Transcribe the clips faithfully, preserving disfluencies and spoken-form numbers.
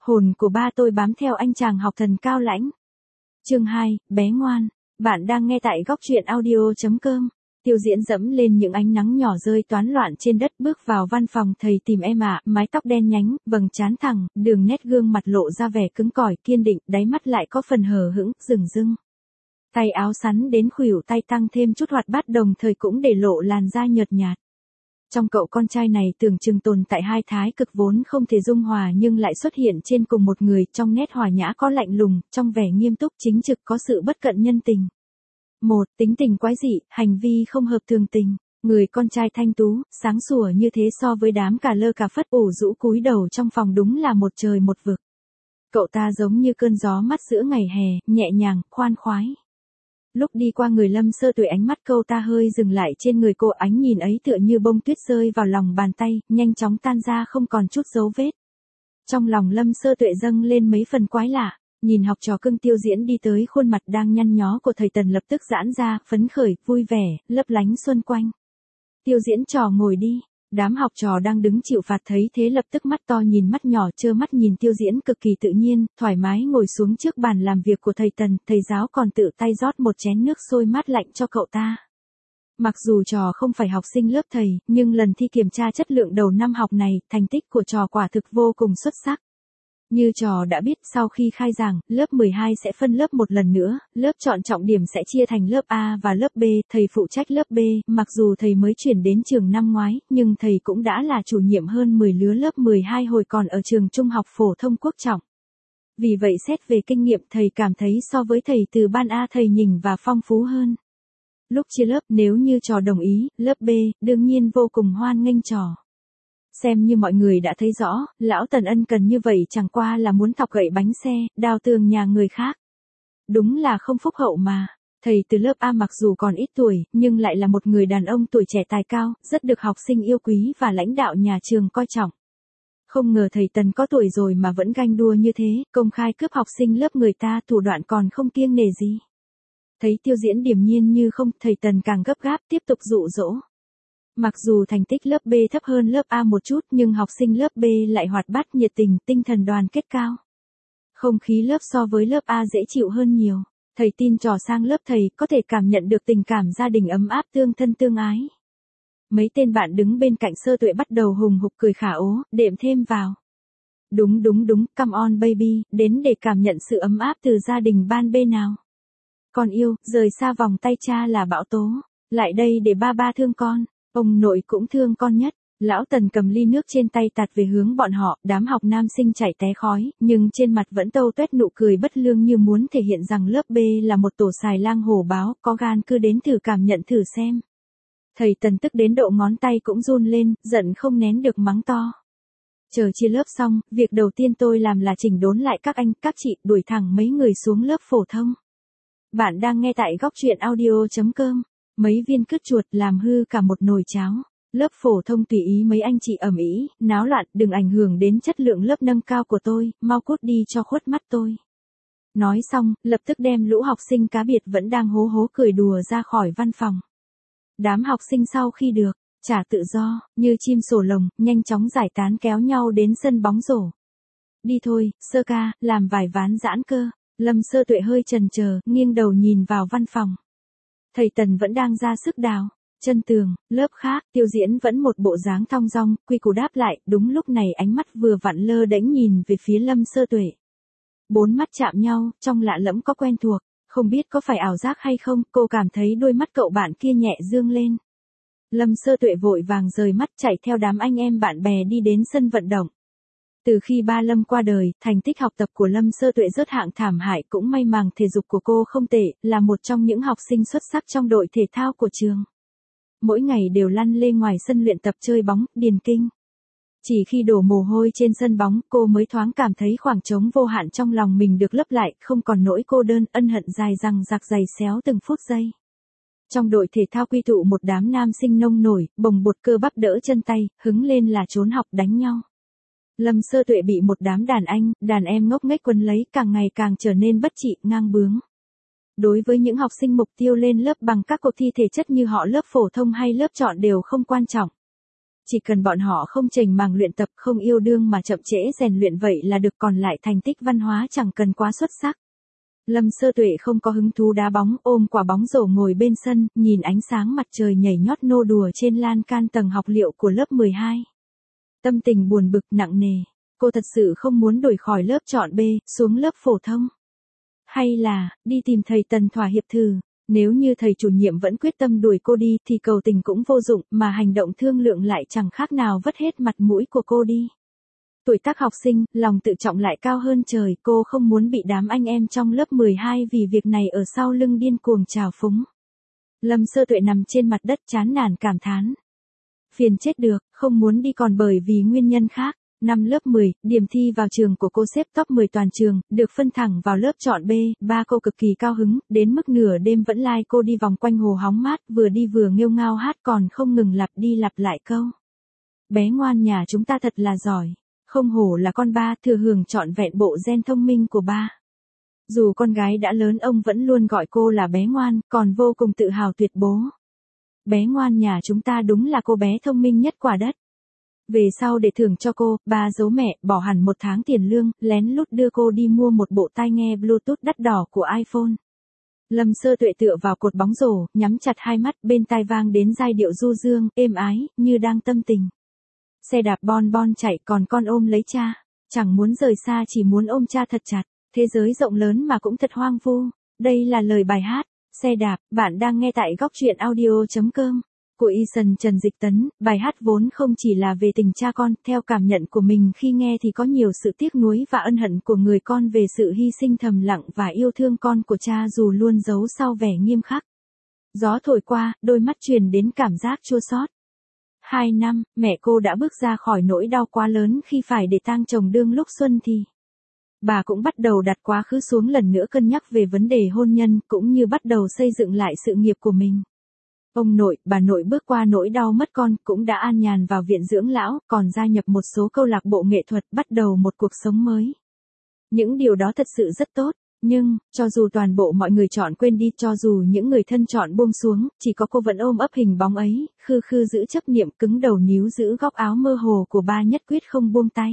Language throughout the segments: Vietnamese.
Hồn của ba tôi bám theo anh chàng học thần cao lãnh. Chương hai, bé ngoan. Bạn đang nghe tại góc truyện audio chấm com. Tiêu Diễn dẫm lên những ánh nắng nhỏ rơi toán loạn trên đất bước vào văn phòng. Thầy tìm em ạ, mái tóc đen nhánh, vầng trán thẳng, đường nét gương mặt lộ ra vẻ cứng cỏi kiên định, đáy mắt lại có phần hờ hững, dửng dưng. Tay áo sắn đến khuỷu tay tăng thêm chút hoạt bát, đồng thời cũng để lộ làn da nhợt nhạt. Trong cậu con trai này tưởng chừng tồn tại hai thái cực vốn không thể dung hòa nhưng lại xuất hiện trên cùng một người, trong nét hòa nhã có lạnh lùng, trong vẻ nghiêm túc chính trực có sự bất cận nhân tình. Một, tính tình quái dị, hành vi không hợp thường tình. Người con trai thanh tú, sáng sủa như thế so với đám cà lơ cà phất ủ rũ cúi đầu trong phòng đúng là một trời một vực. Cậu ta giống như cơn gió mát giữa ngày hè, nhẹ nhàng, khoan khoái. Lúc đi qua người Lâm Sơ Tuệ, ánh mắt câu ta hơi dừng lại trên người cô, ánh nhìn ấy tựa như bông tuyết rơi vào lòng bàn tay, nhanh chóng tan ra không còn chút dấu vết. Trong lòng Lâm Sơ Tuệ dâng lên mấy phần quái lạ, nhìn học trò cưng Tiêu Diễn đi tới, khuôn mặt đang nhăn nhó của thầy Tần lập tức giãn ra, phấn khởi, vui vẻ, lấp lánh xuân quanh. Tiêu Diễn trò ngồi đi. Đám học trò đang đứng chịu phạt thấy thế lập tức mắt to nhìn mắt nhỏ, trơ mắt nhìn Tiêu Diễn cực kỳ tự nhiên, thoải mái ngồi xuống trước bàn làm việc của thầy Tần, thầy giáo còn tự tay rót một chén nước sôi mát lạnh cho cậu ta. Mặc dù trò không phải học sinh lớp thầy, nhưng lần thi kiểm tra chất lượng đầu năm học này, thành tích của trò quả thực vô cùng xuất sắc. Như trò đã biết, sau khi khai giảng, lớp mười hai sẽ phân lớp một lần nữa, lớp chọn trọng điểm sẽ chia thành lớp A và lớp B, thầy phụ trách lớp B, mặc dù thầy mới chuyển đến trường năm ngoái, nhưng thầy cũng đã là chủ nhiệm hơn mười lứa lớp mười hai hồi còn ở trường trung học phổ thông Quốc Trọng. Vì vậy xét về kinh nghiệm, thầy cảm thấy so với thầy từ ban A thầy nhỉnh và phong phú hơn. Lúc chia lớp, nếu như trò đồng ý, lớp B, đương nhiên vô cùng hoan nghênh trò. Xem như mọi người đã thấy rõ, lão Tần ân cần như vậy chẳng qua là muốn thọc gậy bánh xe, đào tường nhà người khác. Đúng là không phúc hậu mà. Thầy từ lớp A mặc dù còn ít tuổi, nhưng lại là một người đàn ông tuổi trẻ tài cao, rất được học sinh yêu quý và lãnh đạo nhà trường coi trọng. Không ngờ thầy Tần có tuổi rồi mà vẫn ganh đua như thế, công khai cướp học sinh lớp người ta, thủ đoạn còn không kiêng nể gì. Thấy Tiêu Diễn điềm nhiên như không, thầy Tần càng gấp gáp tiếp tục dụ dỗ. Mặc dù thành tích lớp B thấp hơn lớp A một chút nhưng học sinh lớp B lại hoạt bát nhiệt tình, tinh thần đoàn kết cao. Không khí lớp so với lớp A dễ chịu hơn nhiều. Thầy tin trò sang lớp thầy có thể cảm nhận được tình cảm gia đình ấm áp tương thân tương ái. Mấy tên bạn đứng bên cạnh Sơ Tuệ bắt đầu hùng hục cười khả ố, đệm thêm vào. Đúng đúng đúng, come on baby, đến để cảm nhận sự ấm áp từ gia đình ban B nào. Con yêu, rời xa vòng tay cha là bão tố. Lại đây để ba ba thương con. Ông nội cũng thương con nhất. Lão Tần cầm ly nước trên tay tạt về hướng bọn họ, đám học nam sinh chảy té khói, nhưng trên mặt vẫn tâu tuét nụ cười bất lương như muốn thể hiện rằng lớp B là một tổ xài lang hổ báo, có gan cứ đến thử cảm nhận thử xem. Thầy Tần tức đến độ ngón tay cũng run lên, giận không nén được mắng to. Chờ chia lớp xong, việc đầu tiên tôi làm là chỉnh đốn lại các anh, các chị, đuổi thẳng mấy người xuống lớp phổ thông. Bạn đang nghe tại góc truyện audio chấm com. Mấy viên cứt chuột làm hư cả một nồi cháo. Lớp phổ thông tùy ý mấy anh chị ầm ĩ, náo loạn, đừng ảnh hưởng đến chất lượng lớp nâng cao của tôi, mau cút đi cho khuất mắt tôi. Nói xong, lập tức đem lũ học sinh cá biệt vẫn đang hố hố cười đùa ra khỏi văn phòng. Đám học sinh sau khi được trả tự do, như chim sổ lồng, nhanh chóng giải tán kéo nhau đến sân bóng rổ. Đi thôi, Sơ ca, làm vài ván giãn cơ. Lâm Sơ Tuệ hơi chần chờ, nghiêng đầu nhìn vào văn phòng. Thầy Tần vẫn đang ra sức đào chân tường, lớp khác, Tiêu Diễn vẫn một bộ dáng thong dong, quy củ đáp lại, đúng lúc này ánh mắt vừa vặn lơ đễnh nhìn về phía Lâm Sơ Tuệ. Bốn mắt chạm nhau, trong lạ lẫm có quen thuộc, không biết có phải ảo giác hay không, cô cảm thấy đôi mắt cậu bạn kia nhẹ dương lên. Lâm Sơ Tuệ vội vàng rời mắt chạy theo đám anh em bạn bè đi đến sân vận động. Từ khi ba Lâm qua đời, thành tích học tập của Lâm Sơ Tuệ rớt hạng thảm hại, cũng may màng thể dục của cô không tệ, là một trong những học sinh xuất sắc trong đội thể thao của trường. Mỗi ngày đều lăn lê ngoài sân luyện tập chơi bóng, điền kinh. Chỉ khi đổ mồ hôi trên sân bóng, cô mới thoáng cảm thấy khoảng trống vô hạn trong lòng mình được lấp lại, không còn nỗi cô đơn, ân hận dài dằng dặc dày xéo từng phút giây. Trong đội thể thao quy tụ một đám nam sinh nông nổi, bồng bột cơ bắp đỡ chân tay, hứng lên là trốn học đánh nhau. Lâm Sơ Tuệ bị một đám đàn anh, đàn em ngốc nghếch quấn lấy, càng ngày càng trở nên bất trị, ngang bướng. Đối với những học sinh mục tiêu lên lớp bằng các cuộc thi thể chất như họ lớp phổ thông hay lớp chọn đều không quan trọng. Chỉ cần bọn họ không chểnh màng luyện tập, không yêu đương mà chậm trễ rèn luyện vậy là được, còn lại thành tích văn hóa chẳng cần quá xuất sắc. Lâm Sơ Tuệ không có hứng thú đá bóng, ôm quả bóng rổ ngồi bên sân, nhìn ánh sáng mặt trời nhảy nhót nô đùa trên lan can tầng học liệu của lớp mười hai. Tâm tình buồn bực nặng nề, cô thật sự không muốn đổi khỏi lớp chọn B, xuống lớp phổ thông. Hay là, đi tìm thầy Tần thỏa hiệp thử, nếu như thầy chủ nhiệm vẫn quyết tâm đuổi cô đi thì cầu tình cũng vô dụng, mà hành động thương lượng lại chẳng khác nào vứt hết mặt mũi của cô đi. Tuổi tác học sinh, lòng tự trọng lại cao hơn trời, cô không muốn bị đám anh em trong lớp mười hai vì việc này ở sau lưng điên cuồng trào phúng. Lâm Sơ Tuệ nằm trên mặt đất chán nản cảm thán. Phiền chết được, không muốn đi còn bởi vì nguyên nhân khác. Năm lớp mười, điểm thi vào trường của cô xếp top mười toàn trường, được phân thẳng vào lớp chọn B, ba cô cực kỳ cao hứng, đến mức nửa đêm vẫn lai like cô đi vòng quanh hồ hóng mát, vừa đi vừa nghêu ngao hát còn không ngừng lặp đi lặp lại câu. Bé ngoan nhà chúng ta thật là giỏi, không hổ là con ba, thừa hưởng trọn vẹn bộ gen thông minh của ba. Dù con gái đã lớn ông vẫn luôn gọi cô là bé ngoan, còn vô cùng tự hào tuyệt bố. Bé ngoan nhà chúng ta đúng là cô bé thông minh nhất quả đất. Về sau để thưởng cho cô, ba giấu mẹ, bỏ hẳn một tháng tiền lương, lén lút đưa cô đi mua một bộ tai nghe Bluetooth đắt đỏ của iPhone. Lâm Sơ Tuệ tựa vào cột bóng rổ, nhắm chặt hai mắt, bên tai vang đến giai điệu du dương, êm ái, như đang tâm tình. Xe đạp bon bon chạy, còn con ôm lấy cha, chẳng muốn rời xa, chỉ muốn ôm cha thật chặt. Thế giới rộng lớn mà cũng thật hoang vu. Đây là lời bài hát Xe đạp, bạn đang nghe tại góc truyện audio chấm com của Eason Trần Dịch Tấn. Bài hát vốn không chỉ là về tình cha con, theo cảm nhận của mình khi nghe thì có nhiều sự tiếc nuối và ân hận của người con về sự hy sinh thầm lặng và yêu thương con của cha dù luôn giấu sau vẻ nghiêm khắc. Gió thổi qua, đôi mắt truyền đến cảm giác chua xót. Hai năm, mẹ cô đã bước ra khỏi nỗi đau quá lớn khi phải để tang chồng đương lúc xuân thì. Bà cũng bắt đầu đặt quá khứ xuống lần nữa, cân nhắc về vấn đề hôn nhân, cũng như bắt đầu xây dựng lại sự nghiệp của mình. Ông nội, bà nội bước qua nỗi đau mất con, cũng đã an nhàn vào viện dưỡng lão, còn gia nhập một số câu lạc bộ nghệ thuật, bắt đầu một cuộc sống mới. Những điều đó thật sự rất tốt, nhưng, cho dù toàn bộ mọi người chọn quên đi, cho dù những người thân chọn buông xuống, chỉ có cô vẫn ôm ấp hình bóng ấy, khư khư giữ chấp niệm, cứng đầu níu giữ góc áo mơ hồ của ba, nhất quyết không buông tay.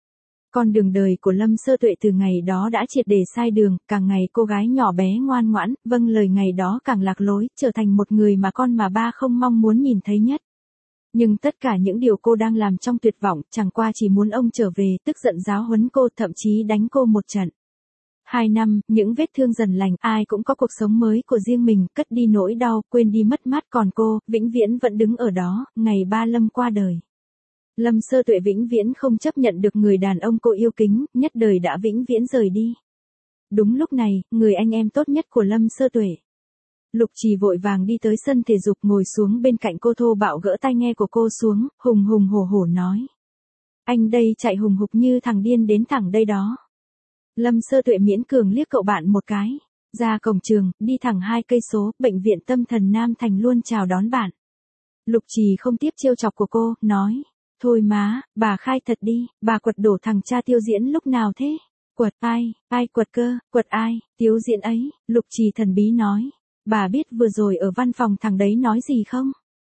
Con đường đời của Lâm Sơ Tuệ từ ngày đó đã triệt để sai đường, càng ngày cô gái nhỏ bé ngoan ngoãn, vâng lời ngày đó càng lạc lối, trở thành một người mà con mà ba không mong muốn nhìn thấy nhất. Nhưng tất cả những điều cô đang làm trong tuyệt vọng, chẳng qua chỉ muốn ông trở về, tức giận giáo huấn cô, thậm chí đánh cô một trận. Hai năm, những vết thương dần lành, ai cũng có cuộc sống mới của riêng mình, cất đi nỗi đau, quên đi mất mát, còn cô, vĩnh viễn vẫn đứng ở đó, ngày ba Lâm qua đời. Lâm Sơ Tuệ vĩnh viễn không chấp nhận được người đàn ông cô yêu kính, nhất đời đã vĩnh viễn rời đi. Đúng lúc này, người anh em tốt nhất của Lâm Sơ Tuệ, Lục Trì, vội vàng đi tới sân thể dục, ngồi xuống bên cạnh cô, thô bạo gỡ tai nghe của cô xuống, hùng hùng hổ hổ nói. Anh đây chạy hùng hục như thằng điên đến thẳng đây đó. Lâm Sơ Tuệ miễn cường liếc cậu bạn một cái. Ra cổng trường, đi thẳng hai cây số, bệnh viện tâm thần Nam Thành luôn chào đón bạn. Lục Trì không tiếp trêu chọc của cô, nói. Thôi má, bà khai thật đi, bà quật đổ thằng cha Tiêu Diễn lúc nào thế? Quật ai, ai quật cơ, quật ai, Tiêu Diễn ấy, Lục Trì thần bí nói. Bà biết vừa rồi ở văn phòng thằng đấy nói gì không?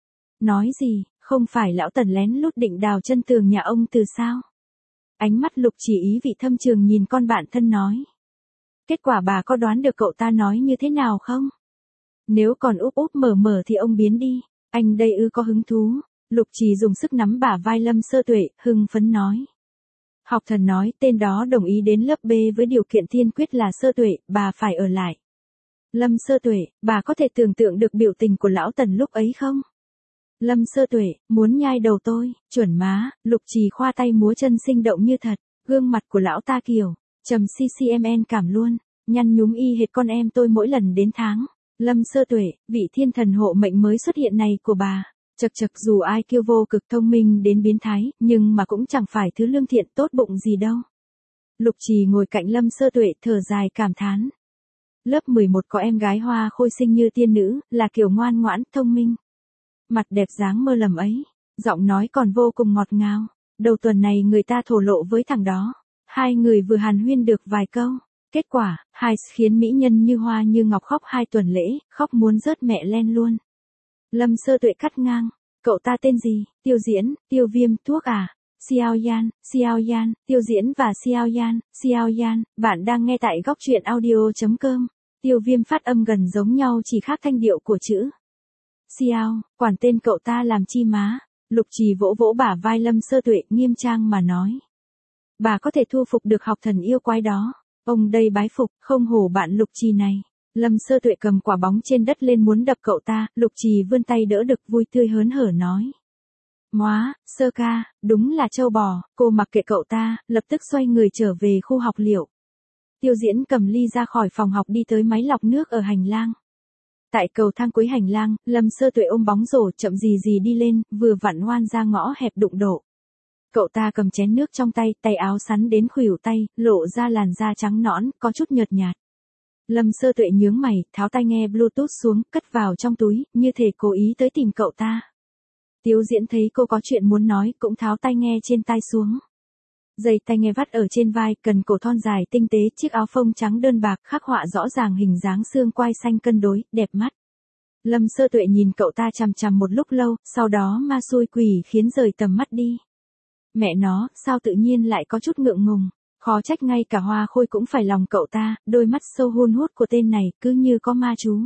Nói gì, không phải lão Tần lén lút định đào chân tường nhà ông từ sao? Ánh mắt Lục Trì ý vị thâm trường nhìn con bạn thân nói. Kết quả bà có đoán được cậu ta nói như thế nào không? Nếu còn úp úp mở mở thì ông biến đi, anh đây ư có hứng thú. Lục Trì dùng sức nắm bả vai Lâm Sơ Tuệ, hưng phấn nói. Học thần nói, tên đó đồng ý đến lớp B với điều kiện tiên quyết là Sơ Tuệ, bà phải ở lại. Lâm Sơ Tuệ, bà có thể tưởng tượng được biểu tình của lão Tần lúc ấy không? Lâm Sơ Tuệ, muốn nhai đầu tôi, chuẩn má. Lục Trì khoa tay múa chân sinh động như thật, gương mặt của lão ta kiểu, trầm ccmn cảm luôn, nhăn nhúm y hệt con em tôi mỗi lần đến tháng. Lâm Sơ Tuệ, vị thiên thần hộ mệnh mới xuất hiện này của bà. Chật chật, dù ai kêu vô cực thông minh đến biến thái, nhưng mà cũng chẳng phải thứ lương thiện tốt bụng gì đâu. Lục Trì ngồi cạnh Lâm Sơ Tuệ, thở dài cảm thán. Lớp mười một có em gái hoa khôi xinh như tiên nữ, là kiểu ngoan ngoãn, thông minh. Mặt đẹp dáng mơ lầm ấy, giọng nói còn vô cùng ngọt ngào. Đầu tuần này người ta thổ lộ với thằng đó. Hai người vừa hàn huyên được vài câu. Kết quả, hai khiến mỹ nhân như hoa như ngọc khóc hai tuần lễ, khóc muốn rớt mẹ len luôn. Lâm Sơ Tuệ cắt ngang. Cậu ta tên gì? Tiêu Diễn, Tiêu Viêm, thuốc à? Xiao Yan, Xiao Yan, Tiêu Diễn và Xiao Yan, Xiao Yan, bạn đang nghe tại góc truyện audio.com. Tiêu Viêm phát âm gần giống nhau chỉ khác thanh điệu của chữ. Xiao, quản tên cậu ta làm chi má? Lục Trì vỗ vỗ bả vai Lâm Sơ Tuệ nghiêm trang mà nói. Bà có thể thu phục được học thần yêu quái đó. Ông đây bái phục, không hổ bạn Lục Trì này. Lâm Sơ Tuệ cầm quả bóng trên đất lên muốn đập cậu ta, Lục Trì vươn tay đỡ đực vui tươi hớn hở nói. Móa, Sơ ca, đúng là trâu bò, cô mặc kệ cậu ta, lập tức xoay người trở về khu học liệu. Tiêu Diễn cầm ly ra khỏi phòng học đi tới máy lọc nước ở hành lang. Tại cầu thang cuối hành lang, Lâm Sơ Tuệ ôm bóng rổ chậm gì gì đi lên, vừa vặn ngoan ra ngõ hẹp đụng độ. Cậu ta cầm chén nước trong tay, tay áo sắn đến khuỷu tay, lộ ra làn da trắng nõn, có chút nhợt nhạt. Lâm Sơ Tuệ nhướng mày, tháo tai nghe Bluetooth xuống, cất vào trong túi, như thể cố ý tới tìm cậu ta. Tiêu Diễn thấy cô có chuyện muốn nói, cũng tháo tai nghe trên tai xuống. Dây tai nghe vắt ở trên vai, cần cổ thon dài tinh tế, chiếc áo phông trắng đơn bạc khắc họa rõ ràng hình dáng xương quai xanh cân đối, đẹp mắt. Lâm Sơ Tuệ nhìn cậu ta chằm chằm một lúc lâu, sau đó ma xui quỷ khiến rời tầm mắt đi. Mẹ nó, sao tự nhiên lại có chút ngượng ngùng, khó trách ngay cả Hoa Khôi cũng phải lòng cậu ta, đôi mắt sâu hun hút của tên này cứ như có ma chú.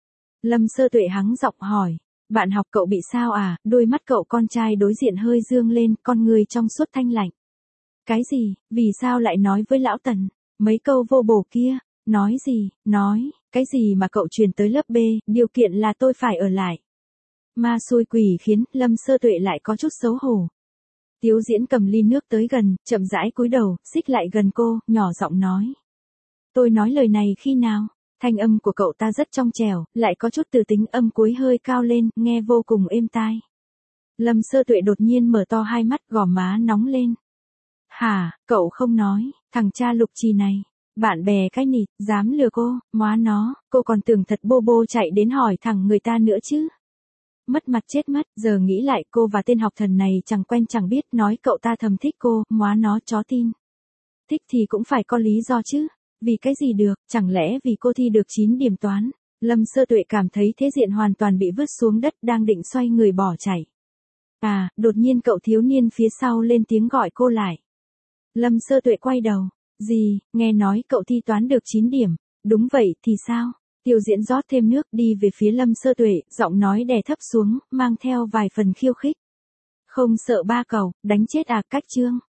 Lâm Sơ Tuệ hắng giọng hỏi, bạn học cậu bị sao à? Đôi mắt cậu con trai đối diện hơi dương lên, con người trong suốt thanh lạnh. Cái gì, vì sao lại nói với lão Tần, mấy câu vô bổ kia, nói gì, nói, cái gì mà cậu truyền tới lớp B, điều kiện là tôi phải ở lại. Ma xui quỷ khiến Lâm Sơ Tuệ lại có chút xấu hổ. Tiêu Diễn cầm ly nước tới gần, chậm rãi cúi đầu, xích lại gần cô, nhỏ giọng nói. Tôi nói lời này khi nào? Thanh âm của cậu ta rất trong trẻo, lại có chút từ tính âm cuối hơi cao lên, nghe vô cùng êm tai. Lâm Sơ Tuệ đột nhiên mở to hai mắt, gò má nóng lên. Hả, cậu không nói, thằng cha Lục Trì này, bạn bè cái nịt, dám lừa cô, móa nó, cô còn tưởng thật bô bô chạy đến hỏi thẳng người ta nữa chứ. Mất mặt chết mất, giờ nghĩ lại cô và tên học thần này chẳng quen chẳng biết, nói cậu ta thầm thích cô, móa nó chó tin. Thích thì cũng phải có lý do chứ, vì cái gì được, chẳng lẽ vì cô thi được chín điểm toán. Lâm Sơ Tuệ cảm thấy thế diện hoàn toàn bị vứt xuống đất, đang định xoay người bỏ chạy. À, đột nhiên cậu thiếu niên phía sau lên tiếng gọi cô lại. Lâm Sơ Tuệ quay đầu, gì, nghe nói cậu thi toán được chín điểm, đúng vậy thì sao? Tiêu Diễn rót thêm nước đi về phía Lâm Sơ Tuệ, giọng nói đè thấp xuống, mang theo vài phần khiêu khích. Không sợ ba cậu, đánh chết à, cách chương.